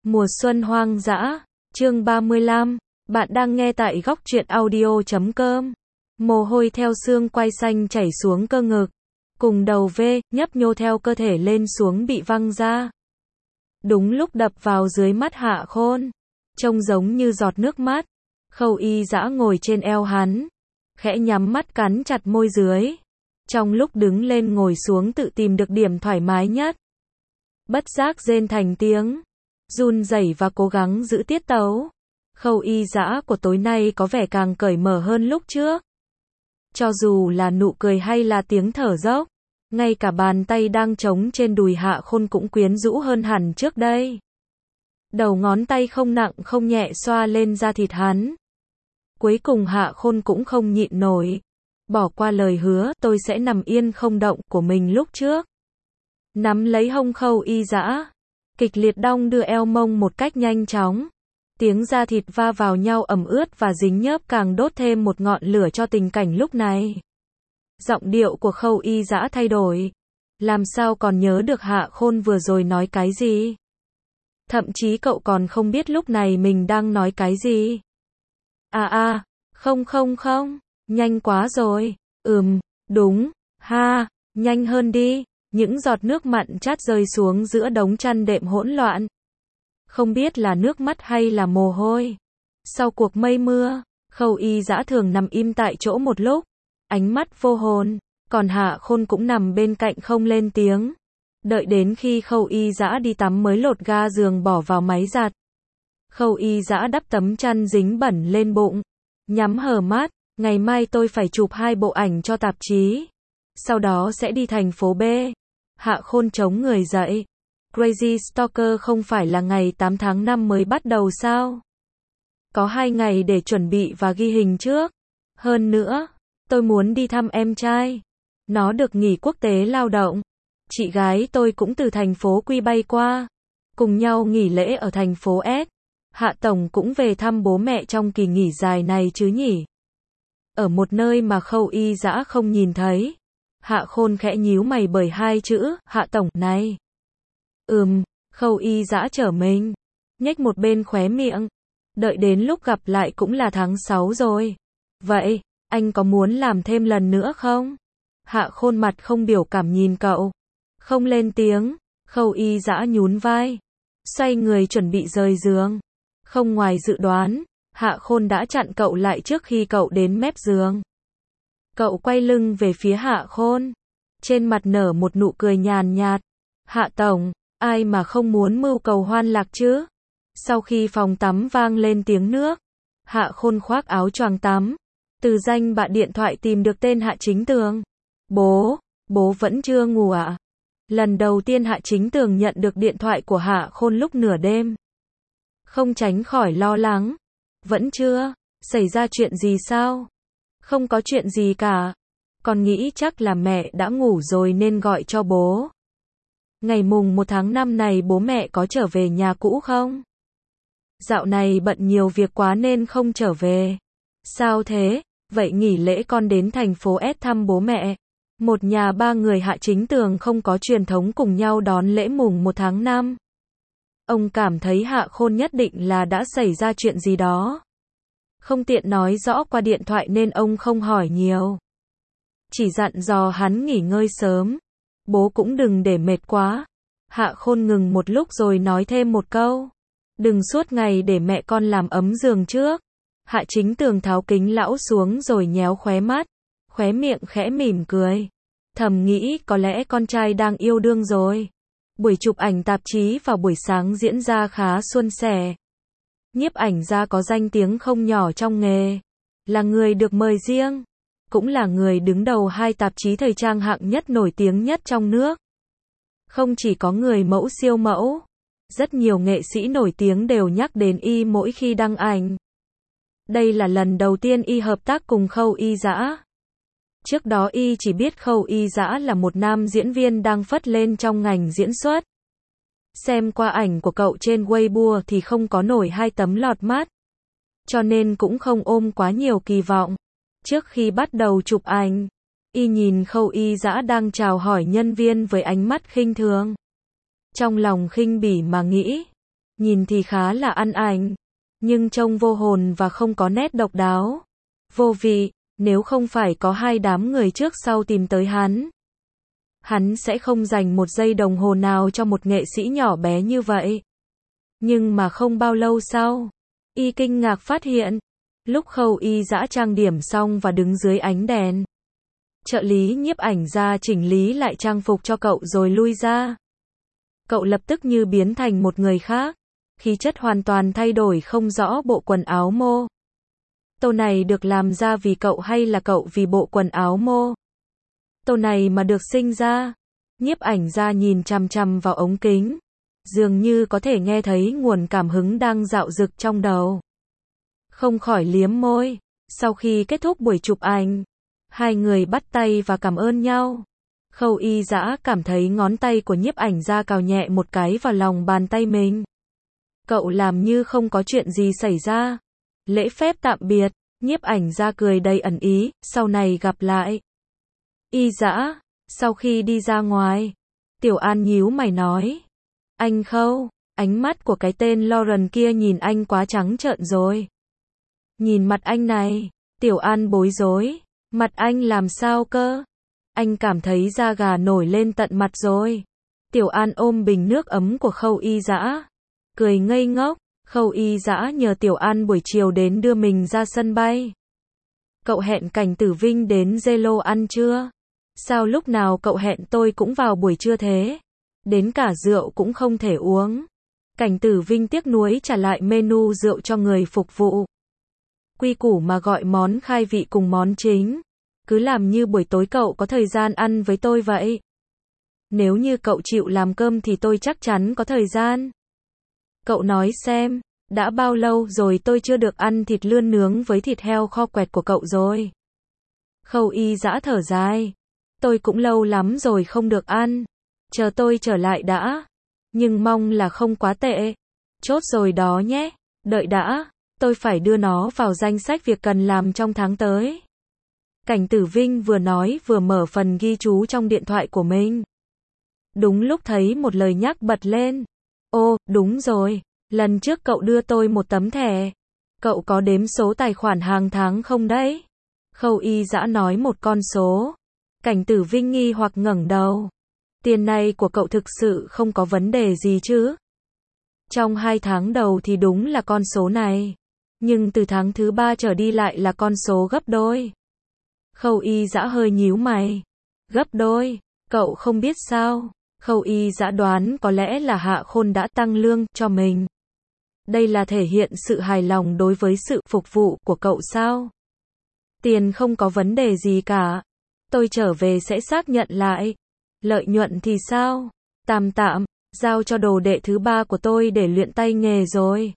Mùa xuân hoang dã, chương 35, bạn đang nghe tại góc truyện audio.com. Mồ hôi theo xương quai xanh chảy xuống cơ ngực, cùng đầu V, nhấp nhô theo cơ thể lên xuống bị văng ra. Đúng lúc đập vào dưới mắt Hạ Khôn, trông giống như giọt nước mắt. Khâu Y Dã ngồi trên eo hắn, khẽ nhắm mắt cắn chặt môi dưới. Trong lúc đứng lên ngồi xuống tự tìm được điểm thoải mái nhất. Bất giác rên thành tiếng, run rẩy và cố gắng giữ tiết tấu. Khâu Y Dã của tối nay có vẻ càng cởi mở hơn lúc trước. Cho dù là nụ cười hay là tiếng thở dốc, ngay cả bàn tay đang trống trên đùi Hạ Khôn cũng quyến rũ hơn hẳn trước đây. Đầu ngón tay không nặng không nhẹ xoa lên da thịt hắn. Cuối cùng Hạ Khôn cũng không nhịn nổi, bỏ qua lời hứa tôi sẽ nằm yên không động của mình lúc trước. Nắm lấy hông Khâu Y Dã, kịch liệt đong đưa eo mông một cách nhanh chóng. Tiếng da thịt va vào nhau ẩm ướt và dính nhớp càng đốt thêm một ngọn lửa cho tình cảnh lúc này. Giọng điệu của Khâu Y Dã thay đổi. Làm sao còn nhớ được Hạ Khôn vừa rồi nói cái gì? Thậm chí cậu còn không biết lúc này mình đang nói cái gì. Không, nhanh quá rồi. Đúng, nhanh hơn đi. Những giọt nước mặn chát rơi xuống giữa đống chăn đệm hỗn loạn. Không biết là nước mắt hay là mồ hôi. Sau cuộc mây mưa, Khâu Y Dã thường nằm im tại chỗ một lúc, ánh mắt vô hồn, còn Hạ Khôn cũng nằm bên cạnh không lên tiếng. Đợi đến khi Khâu Y Dã đi tắm mới lột ga giường bỏ vào máy giặt. Khâu Y Dã đắp tấm chăn dính bẩn lên bụng, nhắm hờ mắt, ngày mai tôi phải chụp 2 bộ ảnh cho tạp chí. Sau đó sẽ đi thành phố B. Hạ Khôn chống người dậy. Crazy Stalker không phải là ngày 8 tháng 5 mới bắt đầu sao? Có 2 ngày để chuẩn bị và ghi hình trước. Hơn nữa, tôi muốn đi thăm em trai. Nó được nghỉ quốc tế lao động. Chị gái tôi cũng từ thành phố Quy bay qua. Cùng nhau nghỉ lễ ở thành phố S. Hạ Tổng cũng về thăm bố mẹ trong kỳ nghỉ dài này chứ nhỉ? Ở một nơi mà Khâu Y Dã không nhìn thấy. Hạ Khôn khẽ nhíu mày bởi 2 chữ, Hạ Tổng này. Khâu Y Dã trở mình, nhếch một bên khóe miệng. Đợi đến lúc gặp lại cũng là tháng 6 rồi. Vậy, anh có muốn làm thêm lần nữa không? Hạ Khôn mặt không biểu cảm nhìn cậu. Không lên tiếng, Khâu Y Dã nhún vai. Xoay người chuẩn bị rời giường. Không ngoài dự đoán, Hạ Khôn đã chặn cậu lại trước khi cậu đến mép giường. Cậu quay lưng về phía Hạ Khôn. Trên mặt nở một nụ cười nhàn nhạt. Hạ Tổng, ai mà không muốn mưu cầu hoan lạc chứ? Sau khi phòng tắm vang lên tiếng nước, Hạ Khôn khoác áo choàng tắm. Từ danh bạ điện thoại tìm được tên Hạ Chính Tường. Bố vẫn chưa ngủ à? Lần đầu tiên Hạ Chính Tường nhận được điện thoại của Hạ Khôn lúc nửa đêm. Không tránh khỏi lo lắng. Vẫn chưa? Xảy ra chuyện gì sao? Không có chuyện gì cả. Con nghĩ chắc là mẹ đã ngủ rồi nên gọi cho bố. Ngày mùng 1 tháng 5 này bố mẹ có trở về nhà cũ không? Dạo này bận nhiều việc quá nên không trở về. Sao thế? Vậy nghỉ lễ con đến thành phố S thăm bố mẹ. Một nhà 3 người. Hạ Chính Tường không có truyền thống cùng nhau đón lễ mùng 1 tháng 5. Ông cảm thấy Hạ Khôn nhất định là đã xảy ra chuyện gì đó. Không tiện nói rõ qua điện thoại nên ông không hỏi nhiều. Chỉ dặn dò hắn nghỉ ngơi sớm. Bố cũng đừng để mệt quá. Hạ Khôn ngừng một lúc rồi nói thêm một câu. Đừng suốt ngày để mẹ con làm ấm giường trước. Hạ Chính Tường tháo kính lão xuống rồi nhéo khóe mắt. Khóe miệng khẽ mỉm cười. Thầm nghĩ có lẽ con trai đang yêu đương rồi. Buổi chụp ảnh tạp chí vào buổi sáng diễn ra khá suôn sẻ. Nhiếp ảnh gia có danh tiếng không nhỏ trong nghề. Là người được mời riêng. Cũng là người đứng đầu 2 tạp chí thời trang hạng nhất nổi tiếng nhất trong nước. Không chỉ có người mẫu siêu mẫu. Rất nhiều nghệ sĩ nổi tiếng đều nhắc đến y mỗi khi đăng ảnh. Đây là lần đầu tiên y hợp tác cùng Khâu Y Dã. Trước đó y chỉ biết Khâu Y Dã là một nam diễn viên đang phất lên trong ngành diễn xuất. Xem qua ảnh của cậu trên Weibo thì không có nổi 2 tấm lọt mắt. Cho nên cũng không ôm quá nhiều kỳ vọng. Trước khi bắt đầu chụp ảnh, y nhìn Khâu Y Dã đang chào hỏi nhân viên với ánh mắt khinh thường. Trong lòng khinh bỉ mà nghĩ, Nhìn thì khá là ăn ảnh, nhưng trông vô hồn và không có nét độc đáo. Vô vị, nếu không phải có hai đám người trước sau tìm tới hắn sẽ không dành một giây đồng hồ nào cho một nghệ sĩ nhỏ bé như vậy. Nhưng mà không bao lâu sau, y kinh ngạc phát hiện, lúc Khâu Y Dã trang điểm xong và đứng dưới ánh đèn, trợ lý nhiếp ảnh gia chỉnh lý lại trang phục cho cậu rồi lui ra. Cậu lập tức như biến thành một người khác, khí chất hoàn toàn thay đổi không rõ bộ quần áo mô tô này được làm ra vì cậu hay là cậu vì bộ quần áo mô tô này mà được sinh ra. Nhiếp ảnh gia nhìn chằm chằm vào ống kính, dường như có thể nghe thấy nguồn cảm hứng đang dạo dực trong đầu. Không khỏi liếm môi. Sau khi kết thúc buổi chụp ảnh, hai người bắt tay và cảm ơn nhau. Khâu Y Dã cảm thấy ngón tay của nhiếp ảnh gia cào nhẹ một cái vào lòng bàn tay mình. Cậu làm như không có chuyện gì xảy ra. Lễ phép tạm biệt, nhiếp ảnh gia cười đầy ẩn ý, sau này gặp lại. Y Dã, sau khi đi ra ngoài, Tiểu An nhíu mày nói. Anh Khâu, ánh mắt của cái tên Lauren kia nhìn anh quá trắng trợn rồi. Nhìn mặt anh này, Tiểu An bối rối. Mặt anh làm sao cơ? Anh cảm thấy da gà nổi lên tận mặt rồi. Tiểu An ôm bình nước ấm của Khâu Y Dã, cười ngây ngốc. Khâu Y Dã nhờ Tiểu An buổi chiều đến đưa mình ra sân bay. Cậu hẹn Cảnh Tử Vinh đến Zelo ăn trưa. Sao lúc nào cậu hẹn tôi cũng vào buổi trưa thế? Đến cả rượu cũng không thể uống. Cảnh Tử Vinh tiếc nuối trả lại menu rượu cho người phục vụ. Quy củ mà gọi món khai vị cùng món chính. Cứ làm như buổi tối cậu có thời gian ăn với tôi vậy. Nếu như cậu chịu làm cơm thì tôi chắc chắn có thời gian. Cậu nói xem, đã bao lâu rồi tôi chưa được ăn thịt lươn nướng với thịt heo kho quẹt của cậu rồi. Khâu Y Dã thở dài. Tôi cũng lâu lắm rồi không được ăn. Chờ tôi trở lại đã. Nhưng mong là không quá tệ. Chốt rồi đó nhé. Đợi đã. Tôi phải đưa nó vào danh sách việc cần làm trong tháng tới. Cảnh Tử Vinh vừa nói vừa mở phần ghi chú trong điện thoại của mình. Đúng lúc thấy một lời nhắc bật lên. Ô, đúng rồi. Lần trước cậu đưa tôi một tấm thẻ. Cậu có đếm số tài khoản hàng tháng không đấy? Khâu Y Dã nói một con số. Cảnh Tử Vinh nghi hoặc ngẩng đầu. Tiền này của cậu thực sự không có vấn đề gì chứ? Trong 2 tháng đầu thì đúng là con số này. Nhưng từ tháng thứ 3 trở đi lại là con số gấp đôi. Khâu Y Dã hơi nhíu mày. Gấp đôi? Cậu không biết sao? Khâu Y Dã đoán có lẽ là Hạ Khôn đã tăng lương cho mình. Đây là thể hiện sự hài lòng đối với sự phục vụ của cậu sao? Tiền không có vấn đề gì cả. Tôi trở về sẽ xác nhận lại. Lợi nhuận thì sao? Tạm tạm, giao cho đồ đệ thứ 3 của tôi để luyện tay nghề rồi.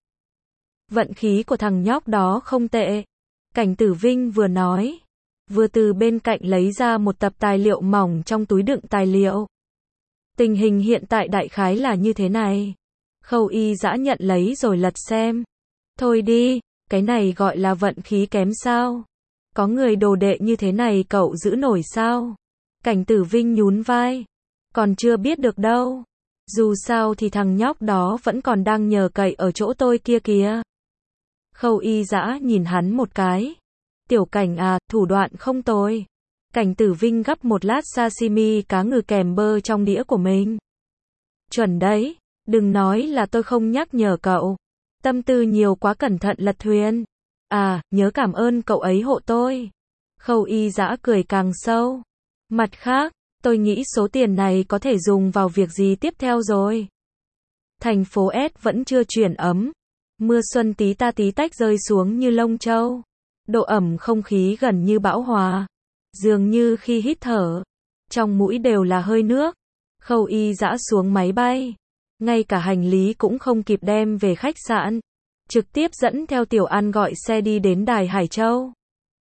Vận khí của thằng nhóc đó không tệ. Cảnh Tử Vinh vừa nói, vừa từ bên cạnh lấy ra một tập tài liệu mỏng trong túi đựng tài liệu. Tình hình hiện tại đại khái là như thế này. Khâu Y Dã nhận lấy rồi lật xem. Thôi đi, cái này gọi là vận khí kém sao? Có người đồ đệ như thế này cậu giữ nổi sao? Cảnh Tử Vinh nhún vai. Còn chưa biết được đâu. Dù sao thì thằng nhóc đó vẫn còn đang nhờ cậy ở chỗ tôi kia kìa. Khâu Y Dã nhìn hắn một cái. Tiểu Cảnh à, thủ đoạn không tồi. Cảnh Tử Vinh gắp một lát sashimi cá ngừ kèm bơ trong đĩa của mình. Chuẩn đấy, đừng nói là tôi không nhắc nhở cậu. Tâm tư nhiều quá cẩn thận lật thuyền. À, nhớ cảm ơn cậu ấy hộ tôi. Khâu Y Dã cười càng sâu. Mặt khác, tôi nghĩ số tiền này có thể dùng vào việc gì tiếp theo rồi. Thành phố S vẫn chưa chuyển ấm. Mưa xuân tí ta tí tách rơi xuống như lông châu. Độ ẩm không khí gần như bão hòa. Dường như khi hít thở, trong mũi đều là hơi nước. Khâu Y Dã xuống máy bay. Ngay cả hành lý cũng không kịp đem về khách sạn. Trực tiếp dẫn theo Tiểu An gọi xe đi đến đài Hải Châu.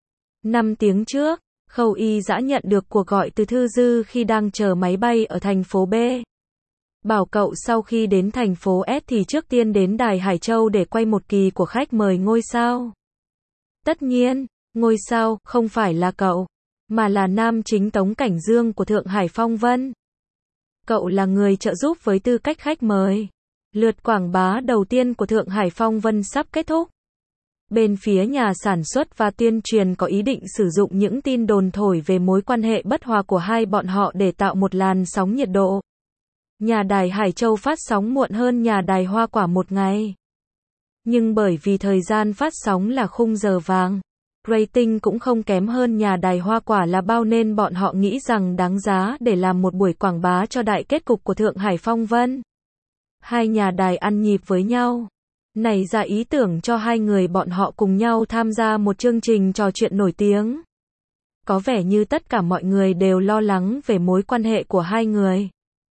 5 tiếng trước, Khâu Y Dã nhận được cuộc gọi từ Thư Dư khi đang chờ máy bay ở thành phố B. Bảo cậu sau khi đến thành phố S thì trước tiên đến đài Hải Châu để quay một kỳ của khách mời ngôi sao. Tất nhiên, ngôi sao không phải là cậu, mà là nam chính Tống Cảnh Dương của Thượng Hải Phong Vân. Cậu là người trợ giúp với tư cách khách mời. Lượt quảng bá đầu tiên của Thượng Hải Phong Vân sắp kết thúc. Bên phía nhà sản xuất và tuyên truyền có ý định sử dụng những tin đồn thổi về mối quan hệ bất hòa của hai bọn họ để tạo một làn sóng nhiệt độ. Nhà đài Hải Châu phát sóng muộn hơn nhà đài Hoa Quả một ngày. Nhưng bởi vì thời gian phát sóng là khung giờ vàng, rating cũng không kém hơn nhà đài Hoa Quả là bao nên bọn họ nghĩ rằng đáng giá để làm một buổi quảng bá cho đại kết cục của Thượng Hải Phong Vân. Hai nhà đài ăn nhịp với nhau, nảy ra ý tưởng cho hai người bọn họ cùng nhau tham gia một chương trình trò chuyện nổi tiếng. Có vẻ như tất cả mọi người đều lo lắng về mối quan hệ của hai người.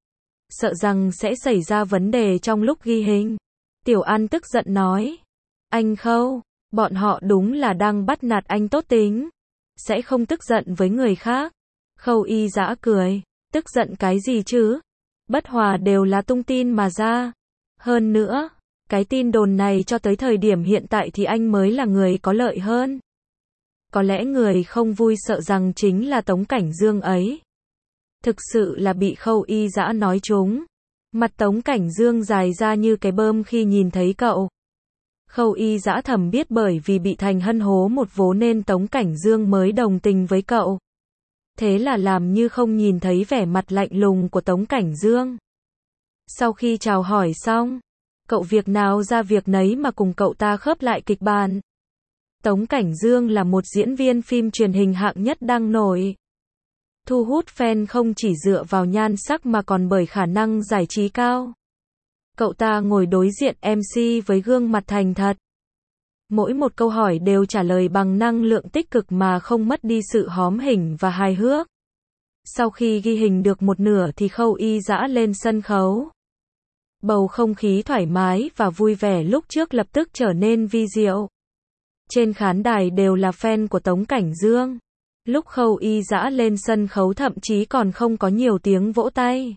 Sợ rằng sẽ xảy ra vấn đề trong lúc ghi hình. Tiểu An tức giận nói. Anh Khâu, bọn họ đúng là đang bắt nạt anh tốt tính. Sẽ không tức giận với người khác. Khâu Y Dã cười. Tức giận cái gì chứ? Bất hòa đều là tung tin mà ra. Hơn nữa, cái tin đồn này cho tới thời điểm hiện tại thì anh mới là người có lợi hơn. Có lẽ người không vui sợ rằng chính là Tống Cảnh Dương ấy. Thực sự là bị Khâu Y Dã nói trúng. Mặt Tống Cảnh Dương dài ra như cái bơm khi nhìn thấy cậu. Khâu Y Dã thầm biết bởi vì bị Thành Hân hố một vố nên Tống Cảnh Dương mới đồng tình với cậu. Thế là làm như không nhìn thấy vẻ mặt lạnh lùng của Tống Cảnh Dương. Sau khi chào hỏi xong, cậu việc nào ra việc nấy mà cùng cậu ta khớp lại kịch bản. Tống Cảnh Dương là một diễn viên phim truyền hình hạng nhất đang nổi. Thu hút fan không chỉ dựa vào nhan sắc mà còn bởi khả năng giải trí cao. Cậu ta ngồi đối diện MC với gương mặt thành thật. Mỗi một câu hỏi đều trả lời bằng năng lượng tích cực mà không mất đi sự hóm hỉnh và hài hước. Sau khi ghi hình được một nửa thì Khâu Y Dã lên sân khấu. Bầu không khí thoải mái và vui vẻ lúc trước lập tức trở nên vi diệu. Trên khán đài đều là fan của Tống Cảnh Dương. Lúc Khâu Y Dã lên sân khấu thậm chí còn không có nhiều tiếng vỗ tay.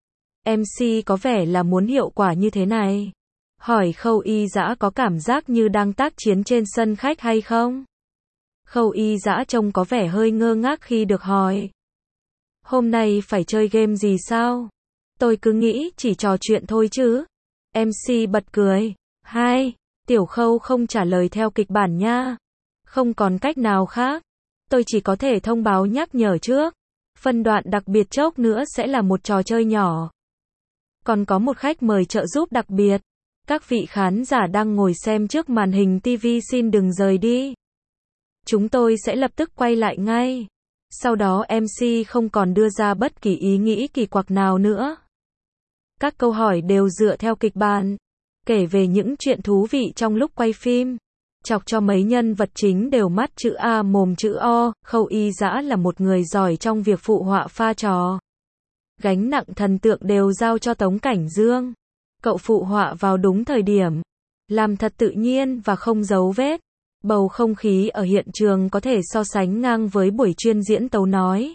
MC có vẻ là muốn hiệu quả như thế này. Hỏi Khâu Y Dã có cảm giác như đang tác chiến trên sân khách hay không? Khâu Y Dã trông có vẻ hơi ngơ ngác khi được hỏi. Hôm nay phải chơi game gì sao? Tôi cứ nghĩ chỉ trò chuyện thôi chứ. MC bật cười. Hai, Tiểu Khâu không trả lời theo kịch bản nha. Không còn cách nào khác. Tôi chỉ có thể thông báo nhắc nhở trước. Phân đoạn đặc biệt chốc nữa sẽ là một trò chơi nhỏ. Còn có một khách mời trợ giúp đặc biệt. Các vị khán giả đang ngồi xem trước màn hình TV xin đừng rời đi. Chúng tôi sẽ lập tức quay lại ngay. Sau đó MC không còn đưa ra bất kỳ ý nghĩ kỳ quặc nào nữa. Các câu hỏi đều dựa theo kịch bản, kể về những chuyện thú vị trong lúc quay phim. Chọc cho mấy nhân vật chính đều mắt chữ A mồm chữ O. Khâu Y Dã là một người giỏi trong việc phụ họa pha trò. Gánh nặng thần tượng đều giao cho Tống Cảnh Dương. Cậu phụ họa vào đúng thời điểm, làm thật tự nhiên và không giấu vết. Bầu không khí ở hiện trường có thể so sánh ngang với buổi chuyên diễn tấu nói.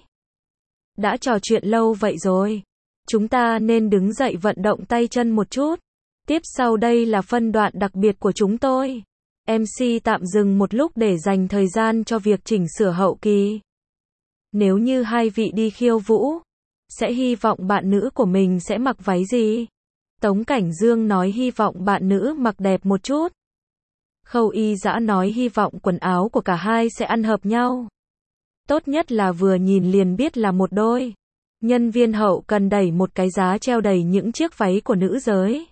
Đã trò chuyện lâu vậy rồi, chúng ta nên đứng dậy vận động tay chân một chút. Tiếp sau đây là phân đoạn đặc biệt của chúng tôi. MC tạm dừng một lúc để dành thời gian cho việc chỉnh sửa hậu kỳ. Nếu như hai vị đi khiêu vũ, sẽ hy vọng bạn nữ của mình sẽ mặc váy gì? Tống Cảnh Dương nói hy vọng bạn nữ mặc đẹp một chút. Khâu Y Dã nói hy vọng quần áo của cả hai sẽ ăn hợp nhau. Tốt nhất là vừa nhìn liền biết là một đôi. Nhân viên hậu cần đẩy một cái giá treo đầy những chiếc váy của nữ giới.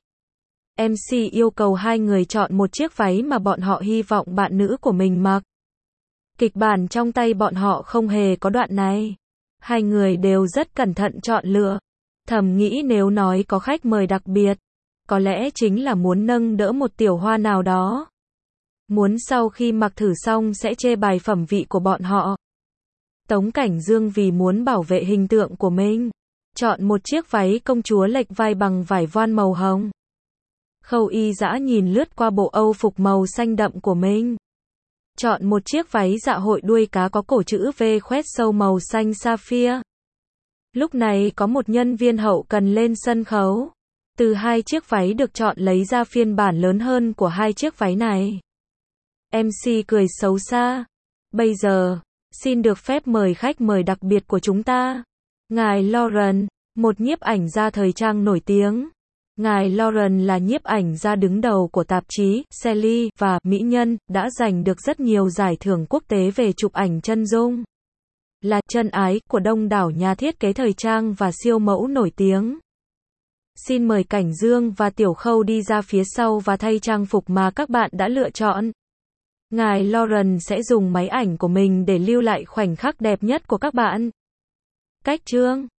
MC yêu cầu hai người chọn một chiếc váy mà bọn họ hy vọng bạn nữ của mình mặc. Kịch bản trong tay bọn họ không hề có đoạn này. Hai người đều rất cẩn thận chọn lựa. Thầm nghĩ nếu nói có khách mời đặc biệt, có lẽ chính là muốn nâng đỡ một tiểu hoa nào đó. Muốn sau khi mặc thử xong sẽ chê bài phẩm vị của bọn họ. Tống Cảnh Dương vì muốn bảo vệ hình tượng của mình, chọn một chiếc váy công chúa lệch vai bằng vải voan màu hồng. Khâu Y Dã nhìn lướt qua bộ âu phục màu xanh đậm của mình. Chọn một chiếc váy dạ hội đuôi cá có cổ chữ V khoét sâu màu xanh sapphire. Lúc này có một nhân viên hậu cần lên sân khấu. Từ hai chiếc váy được chọn lấy ra phiên bản lớn hơn của hai chiếc váy này. MC cười xấu xa. Bây giờ, xin được phép mời khách mời đặc biệt của chúng ta. Ngài Lauren, một nhiếp ảnh gia thời trang nổi tiếng. Ngài Lauren là nhiếp ảnh gia đứng đầu của tạp chí Selly và Mỹ Nhân, đã giành được rất nhiều giải thưởng quốc tế về chụp ảnh chân dung. Là chân ái của đông đảo nhà thiết kế thời trang và siêu mẫu nổi tiếng. Xin mời Cảnh Dương và Tiểu Khâu đi ra phía sau và thay trang phục mà các bạn đã lựa chọn. Ngài Lauren sẽ dùng máy ảnh của mình để lưu lại khoảnh khắc đẹp nhất của các bạn. Cách chương